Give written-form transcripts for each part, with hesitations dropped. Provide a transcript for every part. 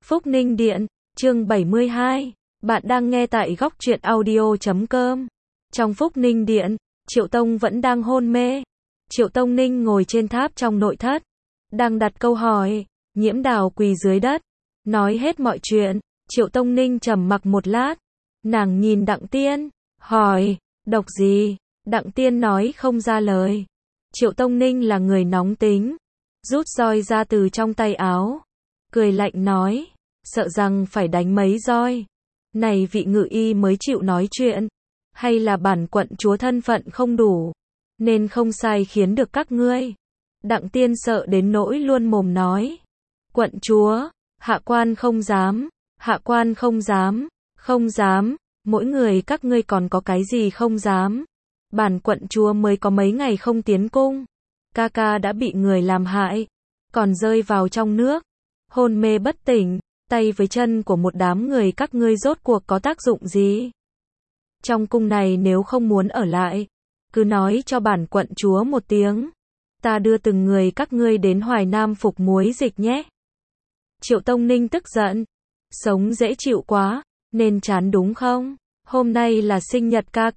Phúc Ninh Điện, chương 72. Bạn đang nghe tại góc truyện audio.com. Trong Phúc Ninh Điện, Triệu Tông vẫn đang hôn mê. Triệu Tông Ninh ngồi trên tháp trong nội thất, đang đặt câu hỏi. Nhiễm Đào quỳ dưới đất, nói hết mọi chuyện. Triệu Tông Ninh trầm mặc một lát. Nàng nhìn Đặng Tiên, hỏi, độc gì? Đặng Tiên nói không ra lời. Triệu Tông Ninh là người nóng tính, rút roi ra từ trong tay áo, cười lạnh nói, sợ rằng phải đánh mấy roi. Này vị ngự y mới chịu nói chuyện, hay là bản quận chúa thân phận không đủ, nên không sai khiến được các ngươi. Đặng Tiên sợ đến nỗi luôn mồm nói, quận chúa, hạ quan không dám, hạ quan không dám, không dám, mỗi người các ngươi còn có cái gì không dám. Bản quận chúa mới có mấy ngày không tiến cung, ca ca đã bị người làm hại, còn rơi vào trong nước, hôn mê bất tỉnh, tay với chân của một đám người các ngươi rốt cuộc có tác dụng gì? Trong cung này nếu không muốn ở lại, cứ nói cho bản quận chúa một tiếng, ta đưa từng người các ngươi đến Hoài Nam phục muối dịch nhé. Triệu Tông Ninh tức giận, sống dễ chịu quá, nên chán đúng không? Hôm nay là sinh nhật ca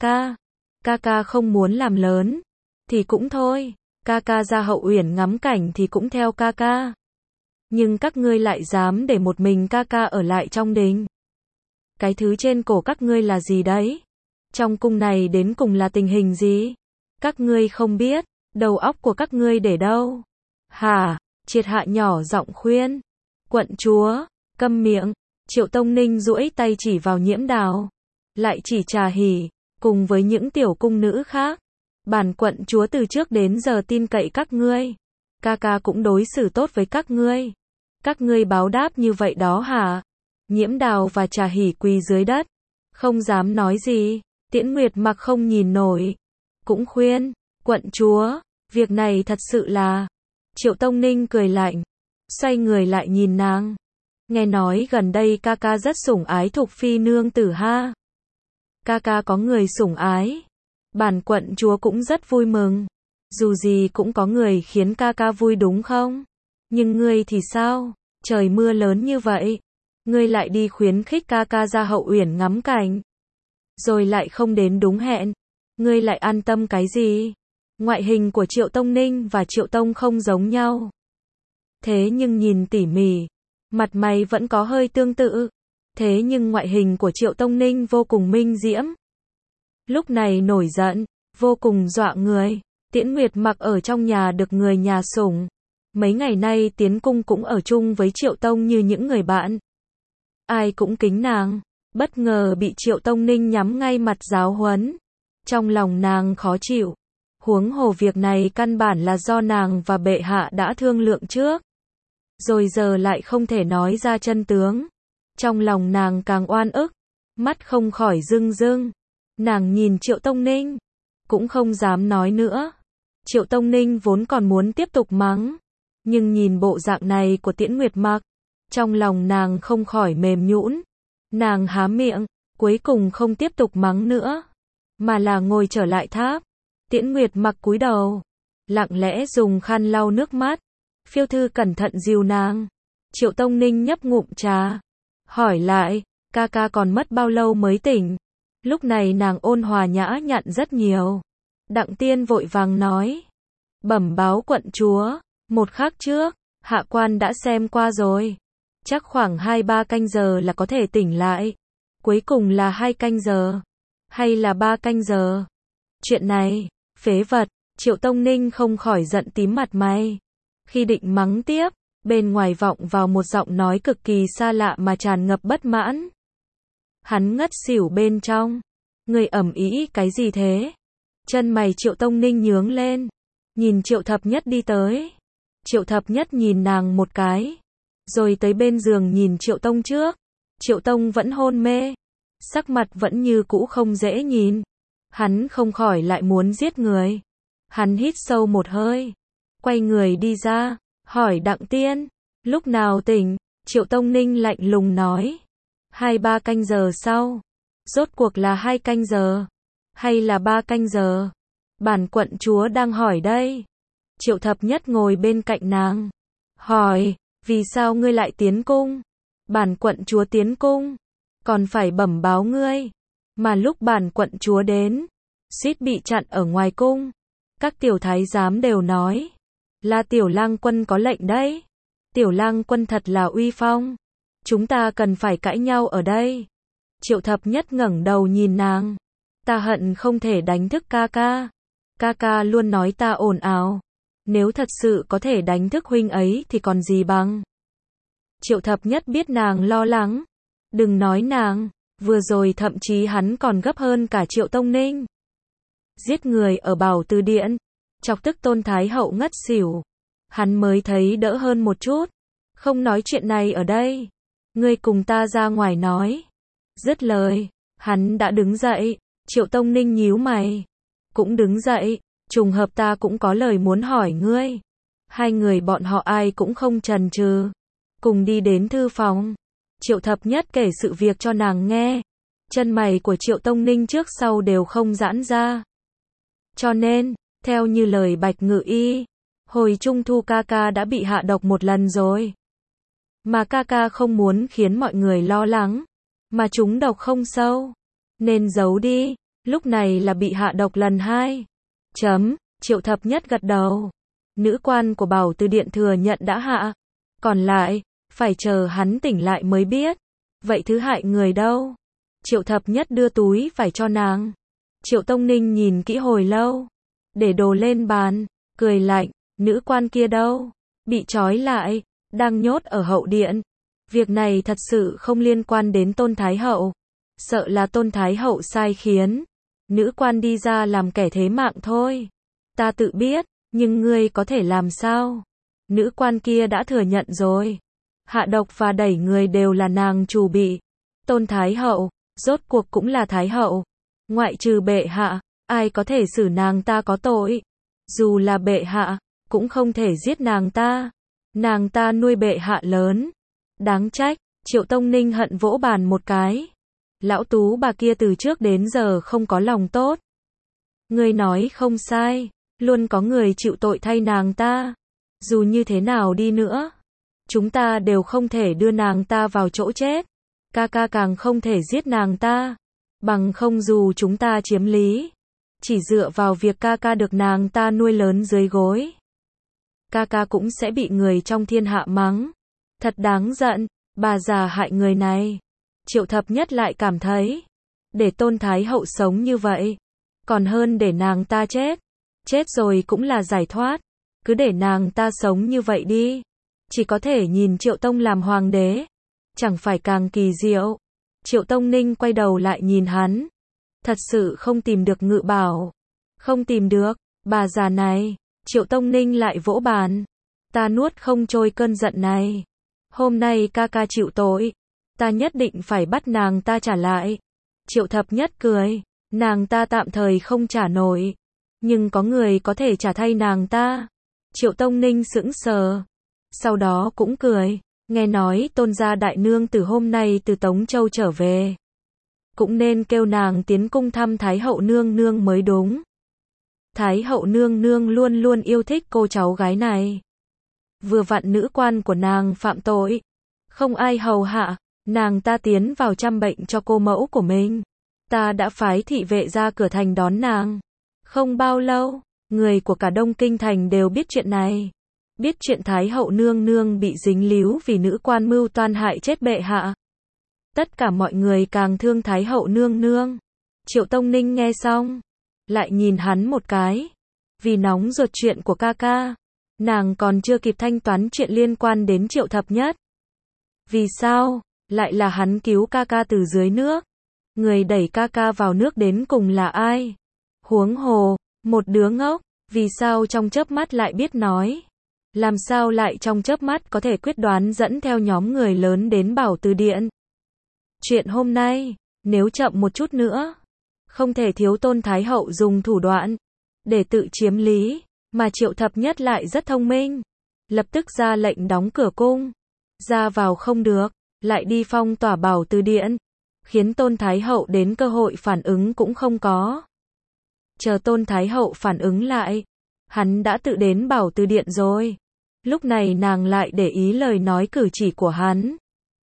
ca không muốn làm lớn, thì cũng thôi, ca ca ra Hậu Uyển ngắm cảnh thì cũng theo ca ca. Nhưng các ngươi lại dám để một mình ca ca ở lại trong đình. Cái thứ trên cổ các ngươi là gì đấy? Trong cung này đến cùng là tình hình gì? Các ngươi không biết, đầu óc của các ngươi để đâu? Hả? Triệt Hạ nhỏ giọng khuyên. Quận chúa, câm miệng. Triệu Tông Ninh duỗi tay chỉ vào Nhiễm Đào, lại chỉ Trà Hỉ, cùng với những tiểu cung nữ khác. Bản quận chúa từ trước đến giờ tin cậy các ngươi, ca ca cũng đối xử tốt với các ngươi báo đáp như vậy đó hả? Nhiễm Đào và Trà Hỉ quỳ dưới đất, không dám nói gì. Tiễn Nguyệt Mặc không nhìn nổi, cũng khuyên, quận chúa, việc này thật sự là... Triệu Tông Ninh cười lạnh, xoay người lại nhìn nàng. Nghe nói gần đây ca ca rất sủng ái Thục Phi nương tử ha. Ca ca có người sủng ái, bản quận chúa cũng rất vui mừng. Dù gì cũng có người khiến ca ca vui đúng không? Nhưng ngươi thì sao? Trời mưa lớn như vậy, ngươi lại đi khuyến khích ca ca ra Hậu Uyển ngắm cảnh, rồi lại không đến đúng hẹn. Ngươi lại an tâm cái gì? Ngoại hình của Triệu Tông Ninh và Triệu Tông không giống nhau. Thế nhưng nhìn tỉ mỉ, mặt mày vẫn có hơi tương tự. Thế nhưng ngoại hình của Triệu Tông Ninh vô cùng minh diễm. Lúc này nổi giận, vô cùng dọa người. Tiễn Nguyệt Mặc ở trong nhà được người nhà sủng. Mấy ngày nay tiến cung cũng ở chung với Triệu Tông như những người bạn. Ai cũng kính nàng. Bất ngờ bị Triệu Tông Ninh nhắm ngay mặt giáo huấn. Trong lòng nàng khó chịu. Huống hồ việc này căn bản là do nàng và bệ hạ đã thương lượng trước. Rồi giờ lại không thể nói ra chân tướng. Trong lòng nàng càng oan ức, mắt không khỏi rưng rưng. Nàng nhìn Triệu Tông Ninh, cũng không dám nói nữa. Triệu Tông Ninh vốn còn muốn tiếp tục mắng, nhưng nhìn bộ dạng này của Tiễn Nguyệt Mặc, trong lòng nàng không khỏi mềm nhũn. Nàng há miệng, cuối cùng không tiếp tục mắng nữa, mà là ngồi trở lại tháp. Tiễn Nguyệt Mặc cúi đầu, lặng lẽ dùng khăn lau nước mắt. Phiêu Thư cẩn thận dìu nàng. Triệu Tông Ninh nhấp ngụm trà, hỏi lại, ca ca còn mất bao lâu mới tỉnh? Lúc này nàng ôn hòa nhã nhặn rất nhiều. Đặng Tiên vội vàng nói, bẩm báo quận chúa, một khắc trước, hạ quan đã xem qua rồi. Chắc khoảng 2-3 canh giờ là có thể tỉnh lại. Cuối cùng là 2 canh giờ, hay là 3 canh giờ? Chuyện này, phế vật. Triệu Tông Ninh không khỏi giận tím mặt mày. Khi định mắng tiếp, bên ngoài vọng vào một giọng nói cực kỳ xa lạ mà tràn ngập bất mãn. Hắn ngất xỉu bên trong. Người ầm ĩ cái gì thế? Chân mày Triệu Tông Ninh nhướng lên, nhìn Triệu Thập Nhất đi tới. Triệu Thập Nhất nhìn nàng một cái, rồi tới bên giường nhìn Triệu Tông trước. Triệu Tông vẫn hôn mê, sắc mặt vẫn như cũ không dễ nhìn. Hắn không khỏi lại muốn giết người. Hắn hít sâu một hơi, quay người đi ra, hỏi Đặng Tiên, lúc nào tỉnh? Triệu Tông Ninh lạnh lùng nói, 2-3 canh giờ sau. Rốt cuộc là 2 canh giờ, hay là 3 canh giờ? Bản quận chúa đang hỏi đây. Triệu Thập Nhất ngồi bên cạnh nàng, hỏi, vì sao ngươi lại tiến cung? Bản quận chúa tiến cung, còn phải bẩm báo ngươi. Mà lúc bản quận chúa đến, suýt bị chặn ở ngoài cung. Các tiểu thái giám đều nói, là tiểu lang quân có lệnh đấy. Tiểu lang quân thật là uy phong. Chúng ta cần phải cãi nhau ở đây. Triệu Thập Nhất ngẩng đầu nhìn nàng. Ta hận không thể đánh thức ca ca. Ca ca luôn nói ta ồn ào. Nếu thật sự có thể đánh thức huynh ấy thì còn gì bằng. Triệu Thập Nhất biết nàng lo lắng. Đừng nói nàng, vừa rồi thậm chí hắn còn gấp hơn cả Triệu Tông Ninh. Giết người ở Bảo Từ Điện, chọc tức Tôn Thái Hậu ngất xỉu. Hắn mới thấy đỡ hơn một chút. Không nói chuyện này ở đây. Ngươi cùng ta ra ngoài nói. Dứt lời, hắn đã đứng dậy. Triệu Tông Ninh nhíu mày. Cũng đứng dậy. Trùng hợp ta cũng có lời muốn hỏi ngươi. Hai người bọn họ ai cũng không chần chừ, cùng đi đến thư phòng. Triệu Thập Nhất kể sự việc cho nàng nghe. Chân mày của Triệu Tông Ninh trước sau đều không giãn ra. Cho nên, theo như lời Bạch Ngự Y, hồi trung thu ca ca đã bị hạ độc một lần rồi. Mà ca ca không muốn khiến mọi người lo lắng, mà chúng độc không sâu, nên giấu đi, lúc này là bị hạ độc lần 2. Triệu Thập Nhất gật đầu. Nữ quan của Bảo Từ Điện thừa nhận đã hạ. Còn lại, phải chờ hắn tỉnh lại mới biết. Vậy thứ hại người đâu? Triệu Thập Nhất đưa túi phải cho nàng. Triệu Tông Ninh nhìn kỹ hồi lâu, để đồ lên bàn, cười lạnh, nữ quan kia đâu? Bị trói lại, đang nhốt ở hậu điện. Việc này thật sự không liên quan đến Tôn Thái Hậu. Sợ là Tôn Thái Hậu sai khiến nữ quan đi ra làm kẻ thế mạng thôi. Ta tự biết, nhưng ngươi có thể làm sao? Nữ quan kia đã thừa nhận rồi. Hạ độc và đẩy người đều là nàng chủ bị. Tôn Thái Hậu, rốt cuộc cũng là Thái Hậu. Ngoại trừ bệ hạ, ai có thể xử nàng ta có tội? Dù là bệ hạ, cũng không thể giết nàng ta. Nàng ta nuôi bệ hạ lớn. Đáng trách, Triệu Tông Ninh hận vỗ bàn một cái. Lão Tú bà kia từ trước đến giờ không có lòng tốt. Ngươi nói không sai, luôn có người chịu tội thay nàng ta. Dù như thế nào đi nữa, chúng ta đều không thể đưa nàng ta vào chỗ chết. Ca ca càng không thể giết nàng ta. Bằng không dù chúng ta chiếm lý, chỉ dựa vào việc ca ca được nàng ta nuôi lớn dưới gối, ca ca cũng sẽ bị người trong thiên hạ mắng. Thật đáng giận, bà già hại người này. Triệu Thập Nhất lại cảm thấy, để Tôn Thái Hậu sống như vậy, còn hơn để nàng ta chết. Chết rồi cũng là giải thoát. Cứ để nàng ta sống như vậy đi. Chỉ có thể nhìn Triệu Tông làm hoàng đế. Chẳng phải càng kỳ diệu. Triệu Tông Ninh quay đầu lại nhìn hắn. Thật sự không tìm được Ngự Bảo. Không tìm được, bà già này. Triệu Tông Ninh lại vỗ bàn. Ta nuốt không trôi cơn giận này. Hôm nay ca ca chịu tội. Ta nhất định phải bắt nàng ta trả lại. Triệu Thập Nhất cười. Nàng ta tạm thời không trả nổi. Nhưng có người có thể trả thay nàng ta. Triệu Tông Ninh sững sờ. Sau đó cũng cười. Nghe nói Tôn gia đại nương từ hôm nay từ Tống Châu trở về. Cũng nên kêu nàng tiến cung thăm Thái Hậu nương nương mới đúng. Thái Hậu nương nương luôn luôn yêu thích cô cháu gái này. Vừa vặn nữ quan của nàng phạm tội. Không ai hầu hạ. Nàng ta tiến vào chăm bệnh cho cô mẫu của mình. Ta đã phái thị vệ ra cửa thành đón nàng. Không bao lâu, người của cả Đông Kinh thành đều biết chuyện này. Biết chuyện Thái Hậu nương nương bị dính líu vì nữ quan mưu toan hại chết bệ hạ. Tất cả mọi người càng thương Thái Hậu nương nương. Triệu Tông Ninh nghe xong, lại nhìn hắn một cái. Vì nóng ruột chuyện của ca ca, nàng còn chưa kịp thanh toán chuyện liên quan đến Triệu Thập Nhất. Vì sao? Lại là hắn cứu ca ca từ dưới nước. Người đẩy ca ca vào nước đến cùng là ai? Huống hồ, một đứa ngốc, vì sao trong chớp mắt lại biết nói? Làm sao lại trong chớp mắt có thể quyết đoán dẫn theo nhóm người lớn đến Bảo Từ Điện? Chuyện hôm nay, nếu chậm một chút nữa, không thể thiếu Tôn Thái Hậu dùng thủ đoạn để tự chiếm lý, mà Triệu Thập Nhất lại rất thông minh. Lập tức ra lệnh đóng cửa cung, ra vào không được, lại đi phong tỏa Bảo Từ Điện, khiến Tôn Thái Hậu đến cơ hội phản ứng cũng không có. Chờ Tôn Thái Hậu phản ứng lại, hắn đã tự đến Bảo Từ Điện rồi. Lúc này nàng lại để ý lời nói cử chỉ của hắn.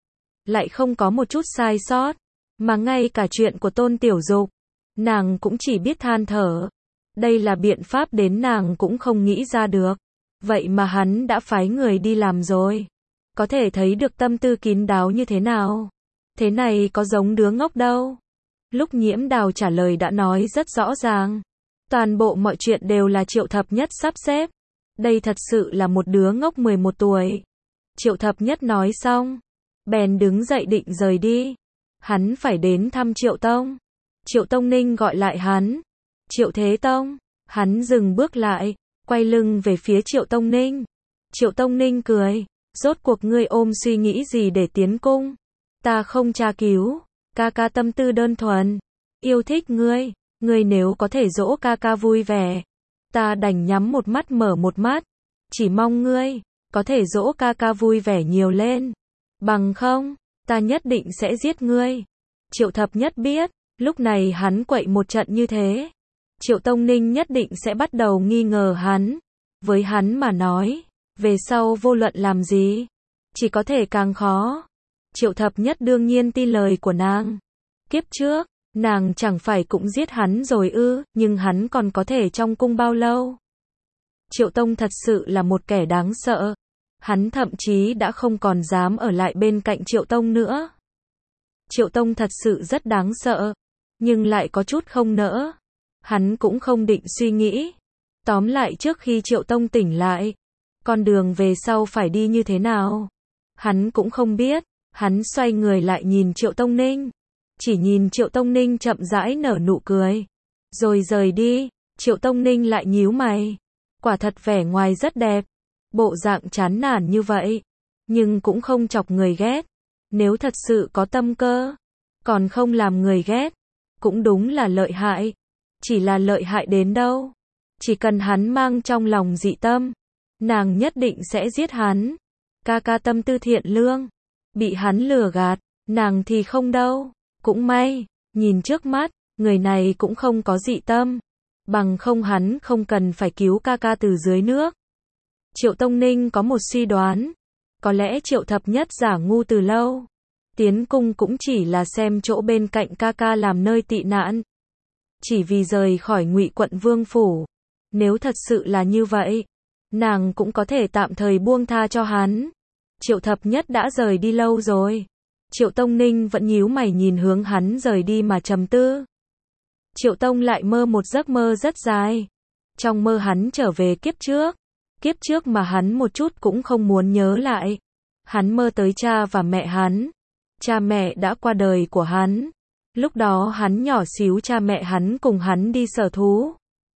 lại không có một chút sai sót, mà ngay cả chuyện của Tôn Tiểu Dục, nàng cũng chỉ biết than thở. Đây là biện pháp đến nàng cũng không nghĩ ra được. Vậy mà hắn đã phái người đi làm rồi. Có thể thấy được tâm tư kín đáo như thế nào. Thế này có giống đứa ngốc đâu. Lúc Nhiễm Đào trả lời đã nói rất rõ ràng. Toàn bộ mọi chuyện đều là Triệu Thập Nhất sắp xếp. Đây thật sự là một đứa ngốc 11 tuổi. Triệu Thập Nhất nói xong, bèn đứng dậy định rời đi. Hắn phải đến thăm Triệu Tông. Triệu Tông Ninh gọi lại hắn. Triệu Thế Tông. Hắn dừng bước lại, quay lưng về phía Triệu Tông Ninh. Triệu Tông Ninh cười. Rốt cuộc ngươi ôm suy nghĩ gì để tiến cung? Ta không tra cứu. Ca ca tâm tư đơn thuần. Yêu thích ngươi. Ngươi nếu có thể dỗ ca ca vui vẻ, ta đành nhắm một mắt mở một mắt. Chỉ mong ngươi có thể dỗ ca ca vui vẻ nhiều lên. Bằng không, ta nhất định sẽ giết ngươi. Triệu Thập Nhất biết, lúc này hắn quậy một trận như thế, Triệu Tông Ninh nhất định sẽ bắt đầu nghi ngờ hắn. Với hắn mà nói, về sau vô luận làm gì, chỉ có thể càng khó. Triệu Thập Nhất đương nhiên tin lời của nàng. Kiếp trước, nàng chẳng phải cũng giết hắn rồi ư, nhưng hắn còn có thể trong cung bao lâu? Triệu Tông thật sự là một kẻ đáng sợ. Hắn thậm chí đã không còn dám ở lại bên cạnh Triệu Tông nữa. Triệu Tông thật sự rất đáng sợ, nhưng lại có chút không nỡ. Hắn cũng không định suy nghĩ. Tóm lại trước khi Triệu Tông tỉnh lại, con đường về sau phải đi như thế nào, hắn cũng không biết. Hắn xoay người lại nhìn Triệu Tông Ninh. Chỉ nhìn Triệu Tông Ninh chậm rãi nở nụ cười, rồi rời đi. Triệu Tông Ninh lại nhíu mày. Quả thật vẻ ngoài rất đẹp, bộ dạng chán nản như vậy, nhưng cũng không chọc người ghét. Nếu thật sự có tâm cơ, còn không làm người ghét, cũng đúng là lợi hại. Chỉ là lợi hại đến đâu? Chỉ cần hắn mang trong lòng dị tâm, nàng nhất định sẽ giết hắn. Ca ca tâm tư thiện lương, bị hắn lừa gạt, nàng thì không đâu. Cũng may, nhìn trước mắt, người này cũng không có dị tâm. Bằng không hắn không cần phải cứu ca ca từ dưới nước. Triệu Tông Ninh có một suy đoán. Có lẽ Triệu Thập Nhất giả ngu từ lâu. Tiến cung cũng chỉ là xem chỗ bên cạnh ca ca làm nơi tị nạn. Chỉ vì rời khỏi Ngụy Quận Vương phủ. Nếu thật sự là như vậy, nàng cũng có thể tạm thời buông tha cho hắn. Triệu Thập Nhất đã rời đi lâu rồi. Triệu Tông Ninh vẫn nhíu mày nhìn hướng hắn rời đi mà trầm tư. Triệu Tông lại mơ một giấc mơ rất dài. Trong mơ hắn trở về kiếp trước. Kiếp trước mà hắn một chút cũng không muốn nhớ lại. Hắn mơ tới cha và mẹ hắn. Cha mẹ đã qua đời của hắn. Lúc đó hắn nhỏ xíu, cha mẹ hắn cùng hắn đi sở thú.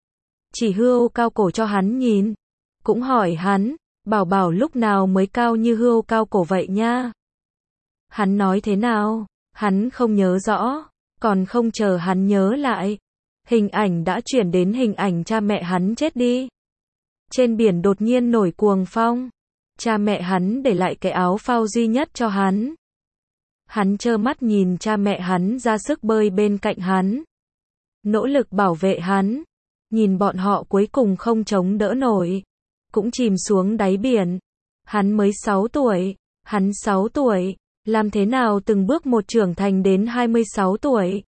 Chỉ hươu cao cổ cho hắn nhìn. Cũng hỏi hắn, bảo bảo lúc nào mới cao như hươu cao cổ vậy nha. Hắn nói thế nào? Hắn không nhớ rõ. Còn không chờ hắn nhớ lại, hình ảnh đã chuyển đến hình ảnh cha mẹ hắn chết đi. Trên biển đột nhiên nổi cuồng phong. Cha mẹ hắn để lại cái áo phao duy nhất cho hắn. Hắn trơ mắt nhìn cha mẹ hắn ra sức bơi bên cạnh hắn, nỗ lực bảo vệ hắn. Nhìn bọn họ cuối cùng không chống đỡ nổi, cũng chìm xuống đáy biển. Hắn mới 6 tuổi. Hắn 6 tuổi. Làm thế nào từng bước một trưởng thành đến 26 tuổi?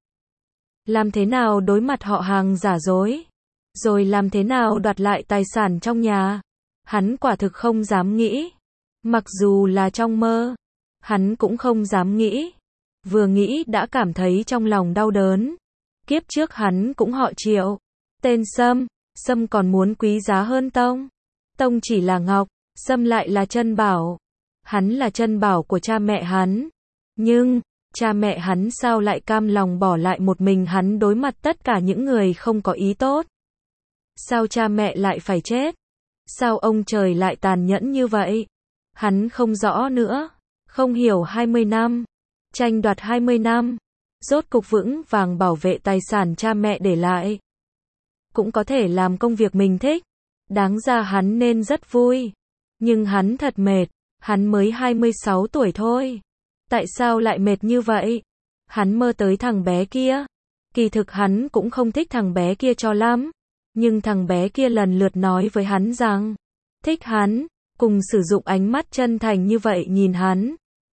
Làm thế nào đối mặt họ hàng giả dối? Rồi làm thế nào đoạt lại tài sản trong nhà? Hắn quả thực không dám nghĩ. Mặc dù là trong mơ, hắn cũng không dám nghĩ. Vừa nghĩ đã cảm thấy trong lòng đau đớn. Kiếp trước hắn cũng họ Triệu. Tên Sâm. Sâm còn muốn quý giá hơn Tông. Tông chỉ là ngọc, Sâm lại là chân bảo. Hắn là chân bảo của cha mẹ hắn. Nhưng, cha mẹ hắn sao lại cam lòng bỏ lại một mình hắn đối mặt tất cả những người không có ý tốt? Sao cha mẹ lại phải chết? Sao ông trời lại tàn nhẫn như vậy? Hắn không rõ nữa. Không hiểu 20 năm. Tranh đoạt 20 năm. Rốt cục vững vàng bảo vệ tài sản cha mẹ để lại. Cũng có thể làm công việc mình thích. Đáng ra hắn nên rất vui. Nhưng hắn thật mệt. Hắn mới 26 tuổi thôi. Tại sao lại mệt như vậy? Hắn mơ tới thằng bé kia. Kỳ thực hắn cũng không thích thằng bé kia cho lắm. Nhưng thằng bé kia lần lượt nói với hắn rằng thích hắn, cùng sử dụng ánh mắt chân thành như vậy nhìn hắn.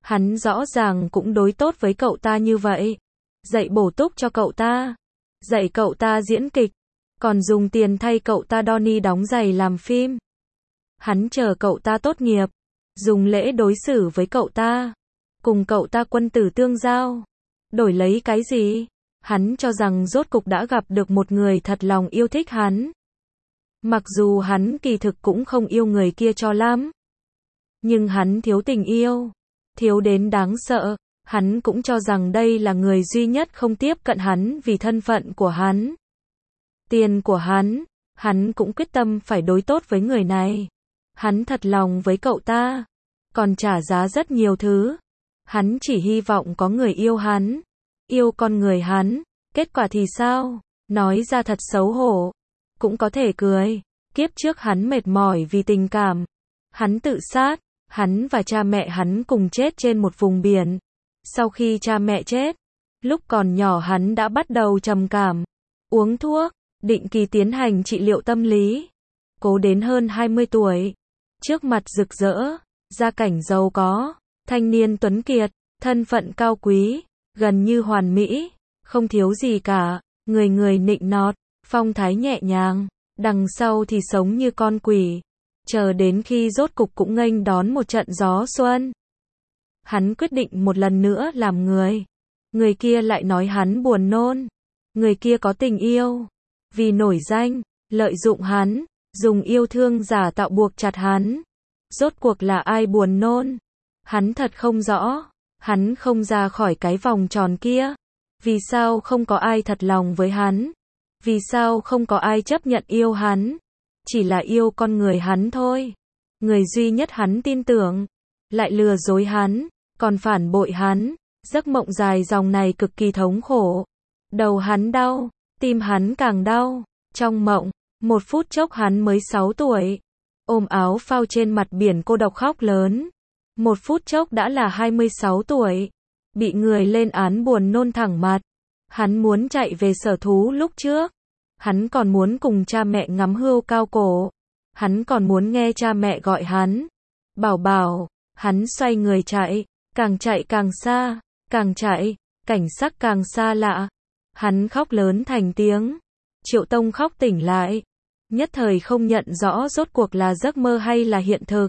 Hắn rõ ràng cũng đối tốt với cậu ta như vậy. Dạy bổ túc cho cậu ta. Dạy cậu ta diễn kịch. Còn dùng tiền thay cậu ta Donnie đóng giày làm phim. Hắn chờ cậu ta tốt nghiệp. Dùng lễ đối xử với cậu ta. Cùng cậu ta quân tử tương giao. Đổi lấy cái gì? Hắn cho rằng rốt cục đã gặp được một người thật lòng yêu thích hắn. Mặc dù hắn kỳ thực cũng không yêu người kia cho lắm. Nhưng hắn thiếu tình yêu. Thiếu đến đáng sợ. Hắn cũng cho rằng đây là người duy nhất không tiếp cận hắn vì thân phận của hắn. Tiền của hắn. Hắn cũng quyết tâm phải đối tốt với người này. Hắn thật lòng với cậu ta. Còn trả giá rất nhiều thứ. Hắn chỉ hy vọng có người yêu hắn. Yêu con người hắn. Kết quả thì sao? Nói ra thật xấu hổ. Cũng có thể cười. Kiếp trước hắn mệt mỏi vì tình cảm. Hắn tự sát. Hắn và cha mẹ hắn cùng chết trên một vùng biển. Sau khi cha mẹ chết, lúc còn nhỏ hắn đã bắt đầu trầm cảm, uống thuốc, định kỳ tiến hành trị liệu tâm lý. Cố đến hơn 20 tuổi, trước mặt rực rỡ, gia cảnh giàu có, thanh niên tuấn kiệt, thân phận cao quý, gần như hoàn mỹ, không thiếu gì cả, người người nịnh nọt, phong thái nhẹ nhàng, đằng sau thì sống như con quỷ. Chờ đến khi rốt cục cũng nghênh đón một trận gió xuân. Hắn quyết định một lần nữa làm người. Người kia lại nói hắn buồn nôn. Người kia có tình yêu. Vì nổi danh, lợi dụng hắn, dùng yêu thương giả tạo buộc chặt hắn. Rốt cuộc là ai buồn nôn? Hắn thật không rõ. Hắn không ra khỏi cái vòng tròn kia. Vì sao không có ai thật lòng với hắn? Vì sao không có ai chấp nhận yêu hắn? Chỉ là yêu con người hắn thôi. Người duy nhất hắn tin tưởng. Lại lừa dối hắn. Còn phản bội hắn. Giấc mộng dài dòng này cực kỳ thống khổ. Đầu hắn đau. Tim hắn càng đau. Trong mộng, một phút chốc hắn mới 6 tuổi. Ôm áo phao trên mặt biển cô độc khóc lớn. Một phút chốc đã là 26 tuổi. Bị người lên án buồn nôn thẳng mặt. Hắn muốn chạy về sở thú lúc trước. Hắn còn muốn cùng cha mẹ ngắm hươu cao cổ. Hắn còn muốn nghe cha mẹ gọi hắn. Bảo bảo. Hắn xoay người chạy. Càng càng xa. Càng chạy. Cảnh sắc càng xa lạ. Hắn khóc lớn thành tiếng. Triệu Tông khóc tỉnh lại. Nhất thời không nhận rõ rốt cuộc là giấc mơ hay là hiện thực.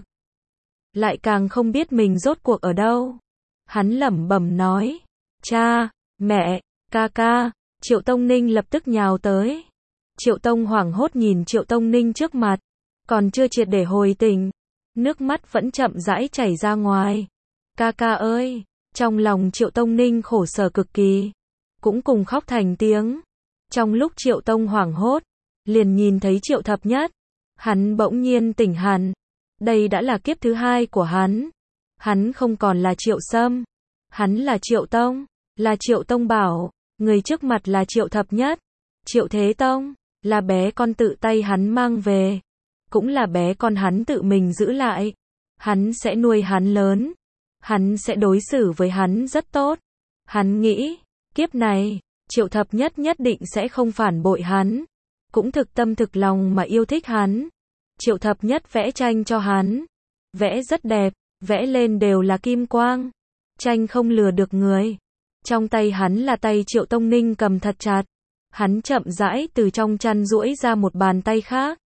Lại càng không biết mình rốt cuộc ở đâu. Hắn lẩm bẩm nói. Cha, mẹ, ca ca. Triệu Tông Ninh lập tức nhào tới. Triệu Tông hoảng hốt nhìn Triệu Tông Ninh trước mặt. Còn chưa triệt để hồi tỉnh. Nước mắt vẫn chậm rãi chảy ra ngoài. Ca ca ơi. Trong lòng Triệu Tông Ninh khổ sở cực kỳ. Cũng cùng khóc thành tiếng. Trong lúc Triệu Tông hoảng hốt. Liền nhìn thấy Triệu Thập Nhất. Hắn bỗng nhiên tỉnh hẳn. Đây đã là kiếp thứ hai của hắn. Hắn không còn là Triệu Sâm. Hắn là Triệu Tông. Là Triệu Tông Bảo. Người trước mặt là Triệu Thập Nhất. Triệu Thế Tông. Là bé con tự tay hắn mang về. Cũng là bé con hắn tự mình giữ lại. Hắn sẽ nuôi hắn lớn. Hắn sẽ đối xử với hắn rất tốt. Hắn nghĩ, kiếp này, Triệu Thập Nhất nhất định sẽ không phản bội hắn. Cũng thực tâm thực lòng mà yêu thích hắn. Triệu Thập Nhất vẽ tranh cho hắn. Vẽ rất đẹp, vẽ lên đều là kim quang. Tranh không lừa được người. Trong tay hắn là tay Triệu Tông Ninh cầm thật chặt. Hắn chậm rãi từ trong chăn duỗi ra một bàn tay khác.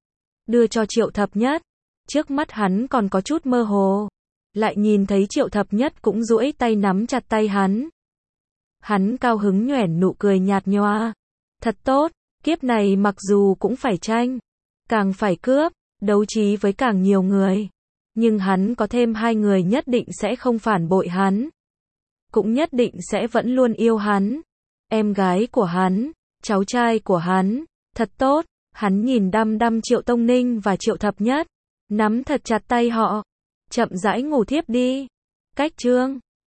Đưa cho Triệu Thập Nhất. Trước mắt hắn còn có chút mơ hồ. Lại nhìn thấy Triệu Thập Nhất cũng duỗi tay nắm chặt tay hắn. Hắn cao hứng nhoẻn nụ cười nhạt nhòa. Thật tốt, kiếp này mặc dù cũng phải tranh. Càng phải cướp, đấu trí với càng nhiều người. Nhưng hắn có thêm 2 người nhất định sẽ không phản bội hắn. Cũng nhất định sẽ vẫn luôn yêu hắn. Em gái của hắn, cháu trai của hắn. Thật tốt, hắn nhìn đăm đăm Triệu Tông Ninh và Triệu Thập Nhất. Nắm thật chặt tay họ. Chậm rãi ngủ thiếp đi. Cách chương